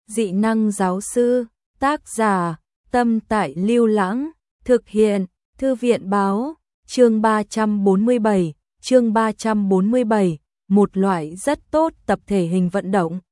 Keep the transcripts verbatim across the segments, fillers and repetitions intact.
Dị năng giáo sư, tác giả, Tâm Tại Lưu Lãng, thực hiện, Thư viện báo, chương ba trăm bốn mươi bảy, chương ba trăm bốn mươi bảy, một loại rất tốt tập thể hình vận động.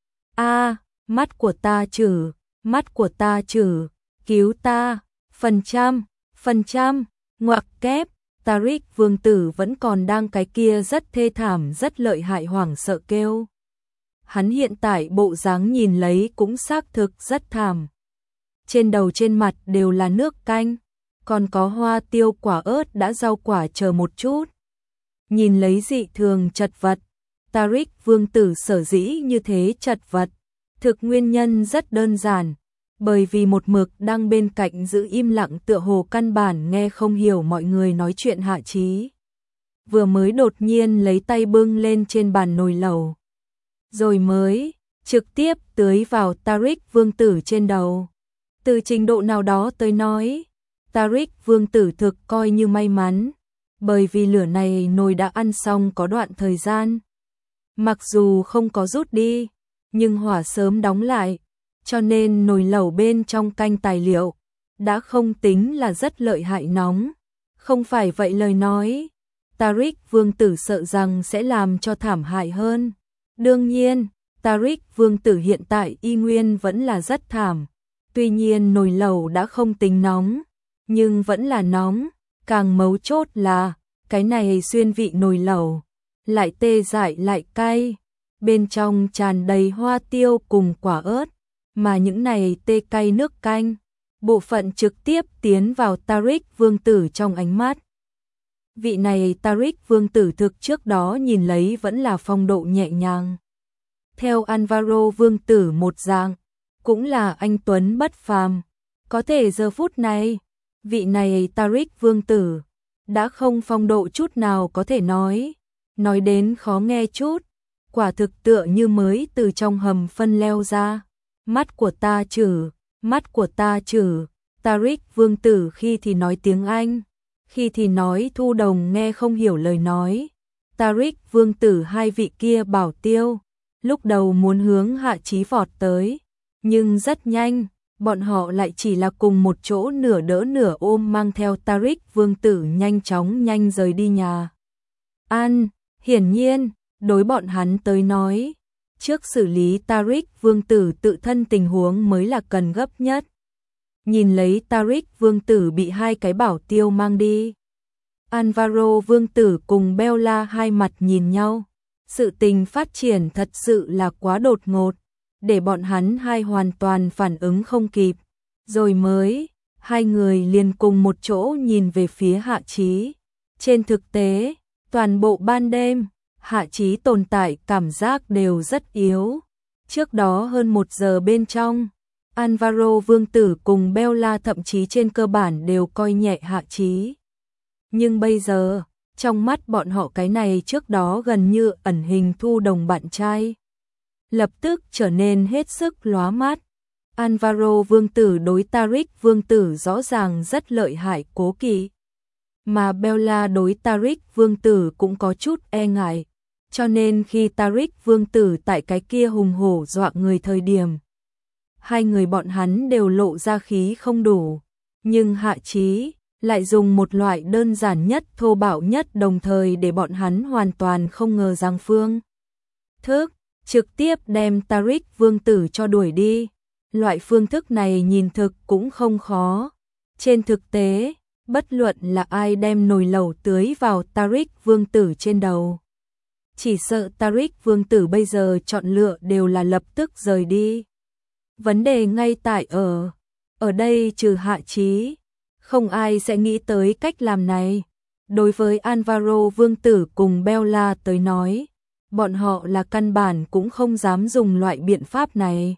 A, mắt của ta chử, mắt của ta chử, cứu ta, phần trăm, phần trăm, ngoặc kép, Tariq vương tử vẫn còn đang cái kia rất thê thảm rất lợi hại hoảng sợ kêu. Hắn hiện tại bộ dáng nhìn lấy cũng xác thực rất thảm. Trên đầu trên mặt đều là nước canh, còn có hoa tiêu quả ớt đã rau quả chờ một chút. Nhìn lấy dị thường chật vật, Tariq vương tử sở dĩ như thế chật vật, thực nguyên nhân rất đơn giản, bởi vì một mực đang bên cạnh giữ im lặng tựa hồ căn bản nghe không hiểu mọi người nói chuyện Hạ Chí. Vừa mới đột nhiên lấy tay bưng lên trên bàn nồi lẩu, rồi mới trực tiếp tưới vào Tariq vương tử trên đầu. Từ trình độ nào đó tới nói, Tariq vương tử thực coi như may mắn, bởi vì lửa này nồi đã ăn xong có đoạn thời gian. Mặc dù không có rút đi, nhưng hỏa sớm đóng lại, cho nên nồi lẩu bên trong canh tài liệu đã không tính là rất lợi hại nóng. Không phải vậy lời nói, Tariq vương tử sợ rằng sẽ làm cho thảm hại hơn. Đương nhiên, Tariq vương tử hiện tại y nguyên vẫn là rất thảm. Tuy nhiên nồi lẩu đã không tính nóng, nhưng vẫn là nóng. Càng mấu chốt là, cái này xuyên vị nồi lẩu, lại tê dại lại cay. Bên trong tràn đầy hoa tiêu cùng quả ớt, mà những này tê cay nước canh, bộ phận trực tiếp tiến vào Tariq vương tử trong ánh mắt. Vị này Tariq vương tử thực trước đó nhìn lấy vẫn là phong độ nhẹ nhàng. Theo Alvaro vương tử một dạng, cũng là anh tuấn bất phàm. Có thể giờ phút này, vị này Tariq vương tử đã không phong độ chút nào có thể nói. Nói đến khó nghe chút, quả thực tựa như mới từ trong hầm phân leo ra. Mắt của ta chử, mắt của ta chử, Tariq vương tử khi thì nói tiếng Anh, khi thì nói Thu Đồng nghe không hiểu lời nói. Tariq vương tử hai vị kia bảo tiêu, lúc đầu muốn hướng Hạ Chí vọt tới, nhưng rất nhanh, bọn họ lại chỉ là cùng một chỗ nửa đỡ nửa ôm mang theo Tariq vương tử nhanh chóng nhanh rời đi nhà. An, hiển nhiên, đối bọn hắn tới nói, trước xử lý Tariq vương tử tự thân tình huống mới là cần gấp nhất. Nhìn lấy Tariq vương tử bị hai cái bảo tiêu mang đi, Alvaro vương tử cùng Bella hai mặt nhìn nhau. Sự tình phát triển thật sự là quá đột ngột, để bọn hắn hai hoàn toàn phản ứng không kịp. Rồi mới, hai người liền cùng một chỗ nhìn về phía Hạ Chí. Trên thực tế, toàn bộ ban đêm, Hạ Chí tồn tại cảm giác đều rất yếu. Trước đó hơn một giờ bên trong, Alvaro vương tử cùng Bella thậm chí trên cơ bản đều coi nhẹ Hạ Chí. Nhưng bây giờ, trong mắt bọn họ cái này trước đó gần như ẩn hình Thu Đồng bạn trai, lập tức trở nên hết sức lóa mắt. Alvaro vương tử đối Tariq vương tử rõ ràng rất lợi hại cố kỵ, mà Bella đối Tariq vương tử cũng có chút e ngại, cho nên khi Tariq vương tử tại cái kia hùng hổ dọa người thời điểm, hai người bọn hắn đều lộ ra khí không đủ, nhưng Hạ Chí lại dùng một loại đơn giản nhất thô bạo nhất đồng thời để bọn hắn hoàn toàn không ngờ rằng phương thức trực tiếp đem Tariq vương tử cho đuổi đi. Loại phương thức này nhìn thực cũng không khó. Trên thực tế, bất luận là ai đem nồi lẩu tưới vào Tariq vương tử trên đầu, chỉ sợ Tariq vương tử bây giờ chọn lựa đều là lập tức rời đi. Vấn đề ngay tại ở, ở đây trừ Hạ Chí, không ai sẽ nghĩ tới cách làm này. Đối với Alvaro vương tử cùng Bella tới nói, bọn họ là căn bản cũng không dám dùng loại biện pháp này.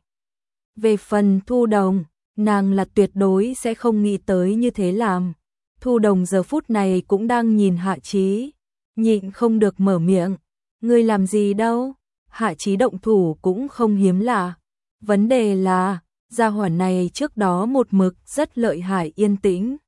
Về phần Thu Đồng, nàng là tuyệt đối sẽ không nghĩ tới như thế làm. Thu Đồng giờ phút này cũng đang nhìn Hạ Chí, nhịn không được mở miệng. Ngươi làm gì đâu? Hạ Chí động thủ cũng không hiếm lạ. Vấn đề là, gia hỏa này trước đó một mực rất lợi hại yên tĩnh.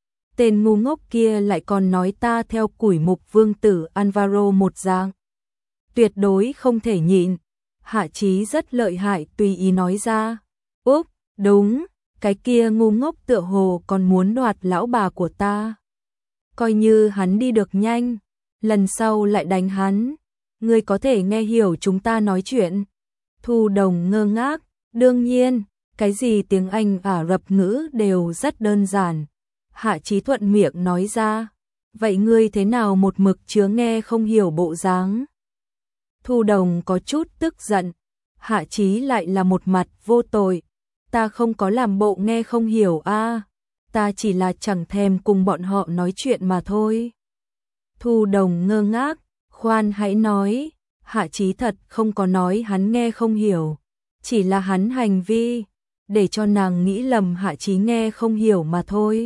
Tên ngu ngốc kia lại còn nói ta theo củi mục vương tử Alvaro một dạng. Tuyệt đối không thể nhịn. Hạ Chí rất lợi hại tùy ý nói ra. Úp, đúng, cái kia ngu ngốc tựa hồ còn muốn đoạt lão bà của ta. Coi như hắn đi được nhanh, lần sau lại đánh hắn. Ngươi có thể nghe hiểu chúng ta nói chuyện. Thu Đồng ngơ ngác, đương nhiên, cái gì tiếng Anh Ả Rập ngữ đều rất đơn giản. Hạ Chí thuận miệng nói ra, vậy ngươi thế nào một mực chứa nghe không hiểu bộ dáng? Thu Đồng có chút tức giận, Hạ Chí lại là một mặt vô tội, ta không có làm bộ nghe không hiểu a, ta chỉ là chẳng thèm cùng bọn họ nói chuyện mà thôi. Thu Đồng ngơ ngác, khoan hãy nói, Hạ Chí thật không có nói hắn nghe không hiểu, chỉ là hắn hành vi, để cho nàng nghĩ lầm Hạ Chí nghe không hiểu mà thôi.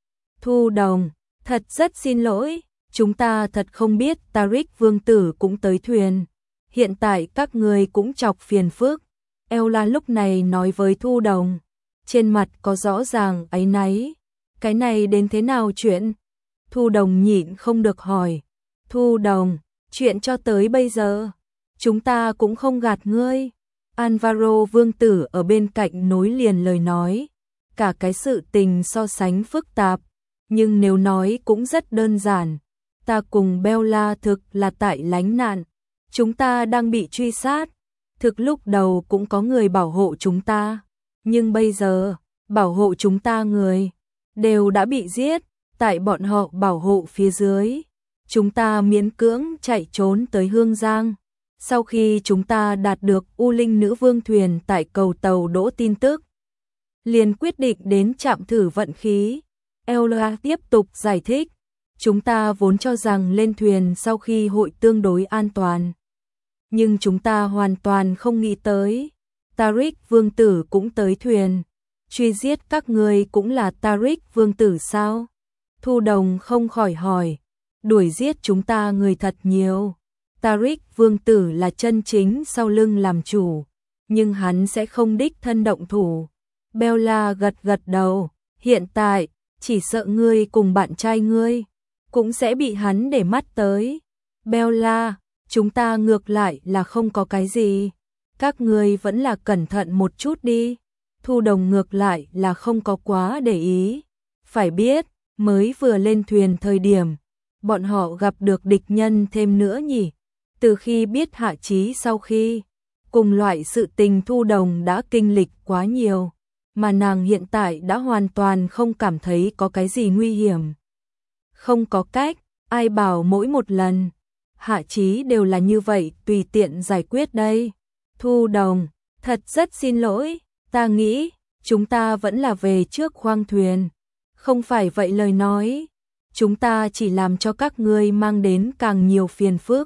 Thu Đồng, thật rất xin lỗi, chúng ta thật không biết Tariq vương tử cũng tới thuyền. Hiện tại các người cũng chọc phiền phức. Ella lúc này nói với Thu Đồng, trên mặt có rõ ràng áy náy. Cái này đến thế nào chuyện? Thu Đồng nhịn không được hỏi. Thu Đồng, chuyện cho tới bây giờ, chúng ta cũng không gạt ngươi. Alvaro vương tử ở bên cạnh nối liền lời nói. Cả cái sự tình so sánh phức tạp, nhưng nếu nói cũng rất đơn giản. Ta cùng Bella thực là tại lánh nạn. Chúng ta đang bị truy sát. Thực lúc đầu cũng có người bảo hộ chúng ta. Nhưng bây giờ, bảo hộ chúng ta người đều đã bị giết. Tại bọn họ bảo hộ phía dưới, chúng ta miễn cưỡng chạy trốn tới Hương Giang. Sau khi chúng ta đạt được U Linh Nữ Vương thuyền tại cầu tàu đỗ tin tức, liền quyết định đến trạm thử vận khí. Ella tiếp tục giải thích, chúng ta vốn cho rằng lên thuyền sau khi hội tương đối an toàn. Nhưng chúng ta hoàn toàn không nghĩ tới, Tariq vương tử cũng tới thuyền. Truy giết các người cũng là Tariq vương tử sao? Thu Đồng không khỏi hỏi, đuổi giết chúng ta người thật nhiều. Tariq vương tử là chân chính sau lưng làm chủ, nhưng hắn sẽ không đích thân động thủ. Bella gật gật đầu, hiện tại, chỉ sợ ngươi cùng bạn trai ngươi cũng sẽ bị hắn để mắt tới. Bella, chúng ta ngược lại là không có cái gì. Các ngươi vẫn là cẩn thận một chút đi. Thu Đồng ngược lại là không có quá để ý. Phải biết, mới vừa lên thuyền thời điểm, bọn họ gặp được địch nhân thêm nữa nhỉ. Từ khi biết Hạ Chí sau khi, cùng loại sự tình Thu Đồng đã kinh lịch quá nhiều, mà nàng hiện tại đã hoàn toàn không cảm thấy có cái gì nguy hiểm. Không có cách, ai bảo mỗi một lần Hạ Chí đều là như vậy tùy tiện giải quyết đây. Thu Đồng, thật rất xin lỗi, ta nghĩ chúng ta vẫn là về trước khoang thuyền. Không phải vậy lời nói, chúng ta chỉ làm cho các ngươi mang đến càng nhiều phiền phức.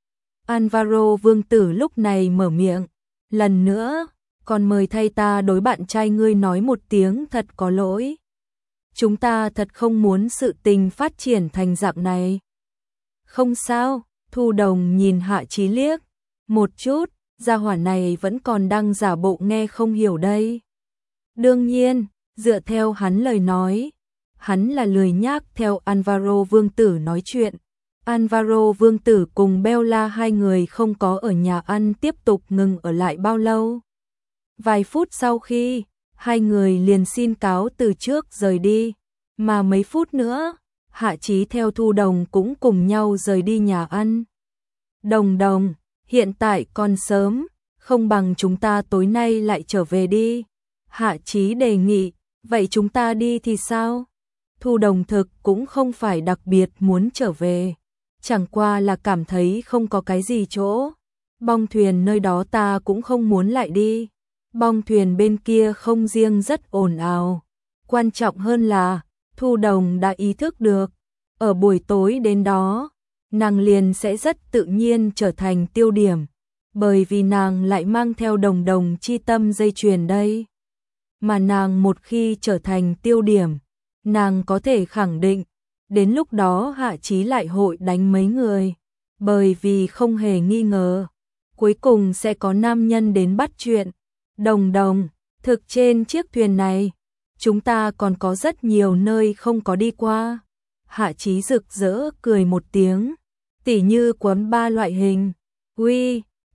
Alvaro vương tử lúc này mở miệng, lần nữa, còn mời thay ta đối bạn trai ngươi nói một tiếng thật có lỗi. Chúng ta thật không muốn sự tình phát triển thành dạng này. Không sao, Thu Đồng nhìn Hạ Chí liếc một chút, gia hỏa này vẫn còn đang giả bộ nghe không hiểu đây. Đương nhiên, dựa theo hắn lời nói, hắn là lười nhác theo Alvaro vương tử nói chuyện. Alvaro vương tử cùng Bella hai người không có ở nhà ăn tiếp tục ngừng ở lại bao lâu. Vài phút sau khi, hai người liền xin cáo từ trước rời đi, mà mấy phút nữa, Hạ Chí theo Thu Đồng cũng cùng nhau rời đi nhà ăn. Đồng Đồng, hiện tại còn sớm, không bằng chúng ta tối nay lại trở về đi. Hạ Chí đề nghị, vậy chúng ta đi thì sao? Thu Đồng thực cũng không phải đặc biệt muốn trở về, chẳng qua là cảm thấy không có cái gì chỗ. Bong thuyền nơi đó ta cũng không muốn lại đi. Bong thuyền bên kia không riêng rất ồn ào, quan trọng hơn là Thu Đồng đã ý thức được, ở buổi tối đến đó, nàng liền sẽ rất tự nhiên trở thành tiêu điểm, bởi vì nàng lại mang theo Đồng Đồng chi tâm dây chuyền đây. Mà nàng một khi trở thành tiêu điểm, nàng có thể khẳng định, đến lúc đó Hạ Chí lại hội đánh mấy người, bởi vì không hề nghi ngờ, cuối cùng sẽ có nam nhân đến bắt chuyện. Đồng Đồng, thực trên chiếc thuyền này, chúng ta còn có rất nhiều nơi không có đi qua. Hạ Chí rực rỡ cười một tiếng, tỉ như quán ba loại hình. Uy,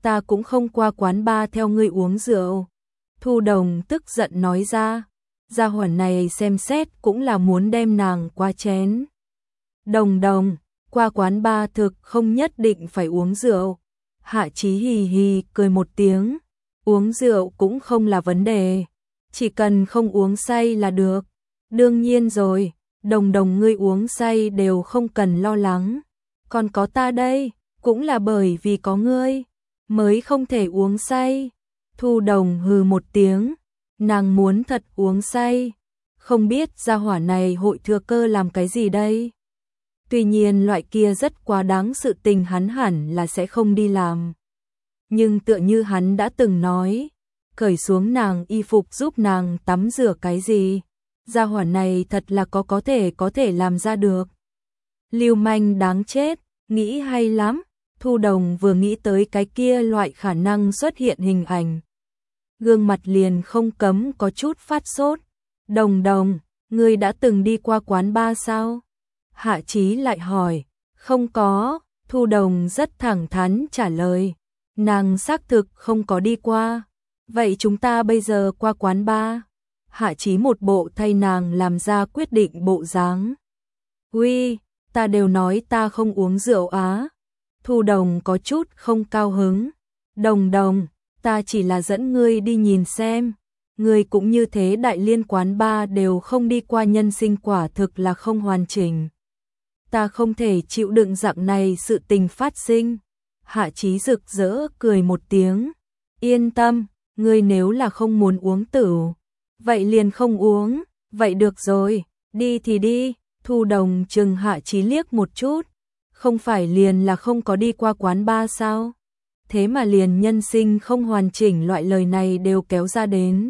ta cũng không qua quán bar theo ngươi uống rượu. Thu Đồng tức giận nói ra, gia hỏa này xem xét cũng là muốn đem nàng qua chén. Đồng Đồng, qua quán bar thực không nhất định phải uống rượu. Hạ Chí hì hì cười một tiếng, uống rượu cũng không là vấn đề, chỉ cần không uống say là được. Đương nhiên rồi, Đồng Đồng ngươi uống say đều không cần lo lắng, còn có ta đây, cũng là bởi vì có ngươi mới không thể uống say. Thu Đồng hừ một tiếng, nàng muốn thật uống say, không biết gia hỏa này hội thừa cơ làm cái gì đây. Tuy nhiên loại kia rất quá đáng sự tình hắn hẳn là sẽ không đi làm. Nhưng tựa như hắn đã từng nói, cởi xuống nàng y phục giúp nàng tắm rửa cái gì, gia hỏa này thật là có có thể có thể làm ra được. Lưu manh đáng chết, nghĩ hay lắm. Thu Đồng vừa nghĩ tới cái kia loại khả năng xuất hiện hình ảnh, gương mặt liền không cấm có chút phát sốt. Đồng Đồng, ngươi đã từng đi qua quán bar sao? Hạ Chí lại hỏi. Không có, Thu Đồng rất thẳng thắn trả lời. Nàng xác thực không có đi qua. Vậy chúng ta bây giờ qua quán bar. Hạ Chí một bộ thay nàng làm ra quyết định bộ dáng. Uy, ta đều nói ta không uống rượu á. Thu Đồng có chút không cao hứng. Đồng Đồng, ta chỉ là dẫn ngươi đi nhìn xem. Ngươi cũng như thế đại liên quán bar đều không đi qua, nhân sinh quả thực là không hoàn chỉnh. Ta không thể chịu đựng dạng này sự tình phát sinh. Hạ Chí rực rỡ cười một tiếng. Yên tâm, ngươi nếu là không muốn uống tửu, vậy liền không uống. Vậy được rồi, đi thì đi. Thu Đồng chừng Hạ Chí liếc một chút. Không phải liền là không có đi qua quán bar sao? Thế mà liền nhân sinh không hoàn chỉnh loại lời này đều kéo ra đến.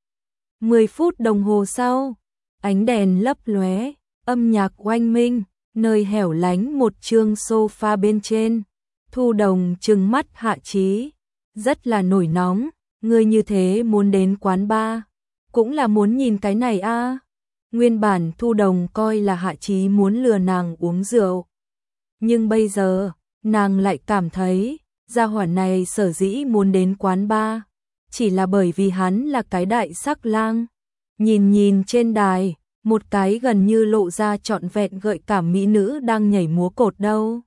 Mười phút đồng hồ sau, ánh đèn lấp lóe, âm nhạc oanh minh, nơi hẻo lánh một chương sofa bên trên. Thu Đồng trừng mắt Hạ Chí, rất là nổi nóng, ngươi như thế muốn đến quán bar, cũng là muốn nhìn cái này a. À. Nguyên bản Thu Đồng coi là Hạ Chí muốn lừa nàng uống rượu. Nhưng bây giờ, nàng lại cảm thấy, gia hỏa này sở dĩ muốn đến quán bar, chỉ là bởi vì hắn là cái đại sắc lang. Nhìn nhìn trên đài, một cái gần như lộ ra trọn vẹn gợi cảm mỹ nữ đang nhảy múa cột đâu.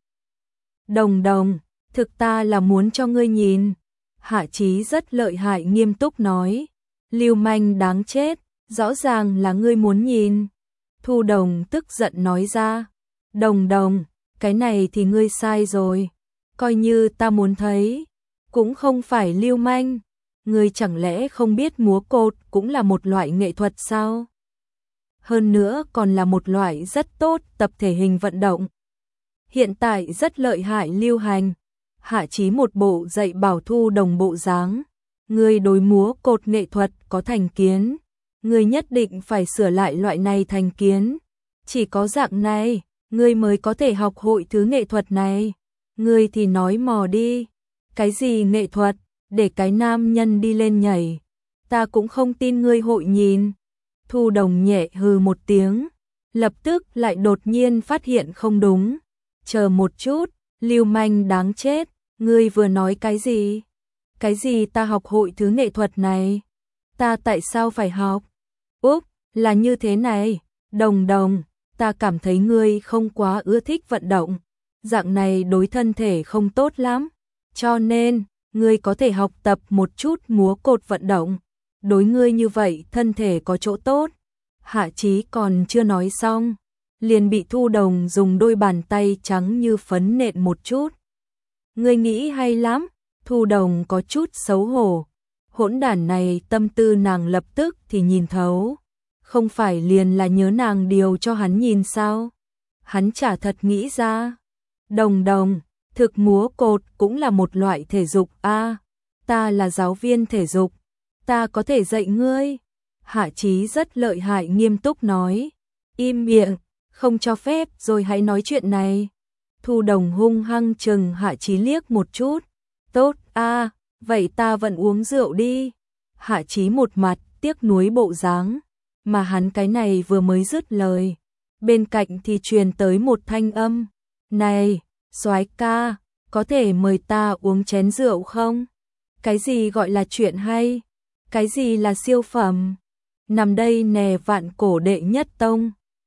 Đồng Đồng, thực ta là muốn cho ngươi nhìn. Hạ Chí rất lợi hại nghiêm túc nói. Lưu manh đáng chết, rõ ràng là ngươi muốn nhìn. Thu Đồng tức giận nói ra. Đồng Đồng, cái này thì ngươi sai rồi. Coi như ta muốn thấy, cũng không phải lưu manh. Ngươi chẳng lẽ không biết múa cột cũng là một loại nghệ thuật sao? Hơn nữa còn là một loại rất tốt tập thể hình vận động. Hiện tại rất lợi hại lưu hành. Hạ Chí một bộ dạy bảo Thu Đồng bộ dáng. Ngươi đối múa cột nghệ thuật có thành kiến. Ngươi nhất định phải sửa lại loại này thành kiến. Chỉ có dạng này, ngươi mới có thể học hội thứ nghệ thuật này. Ngươi thì nói mò đi. Cái gì nghệ thuật, để cái nam nhân đi lên nhảy. Ta cũng không tin ngươi hội nhìn. Thu Đồng nhẹ hừ một tiếng. Lập tức lại đột nhiên phát hiện không đúng. Chờ một chút, lưu manh đáng chết. Ngươi vừa nói cái gì? Cái gì ta học hội thứ nghệ thuật này? Ta tại sao phải học? Úp, là như thế này. Đồng Đồng, ta cảm thấy ngươi không quá ưa thích vận động. Dạng này đối thân thể không tốt lắm. Cho nên, ngươi có thể học tập một chút múa cột vận động. Đối ngươi như vậy thân thể có chỗ tốt. Hạ Chí còn chưa nói xong, liền bị Thu Đồng dùng đôi bàn tay trắng như phấn nện một chút. Ngươi nghĩ hay lắm. Thu Đồng có chút xấu hổ. Hỗn đản này tâm tư nàng lập tức thì nhìn thấu. Không phải liền là nhớ nàng điều cho hắn nhìn sao? Hắn chả thật nghĩ ra. Đồng Đồng, thực múa cột cũng là một loại thể dục a. À, ta là giáo viên thể dục, ta có thể dạy ngươi. Hạ Chí rất lợi hại nghiêm túc nói. Im miệng, không cho phép rồi hãy nói chuyện này. Thu Đồng hung hăng chừng Hạ Chí liếc một chút. Tốt a, à, vậy ta vẫn uống rượu đi. Hạ Chí một mặt tiếc nuối bộ dáng, mà hắn cái này vừa mới dứt lời, bên cạnh thì truyền tới một thanh âm. Này, soái ca, có thể mời ta uống chén rượu không? Cái gì gọi là chuyện hay? Cái gì là siêu phẩm? Nằm đây nè vạn cổ đệ nhất tông.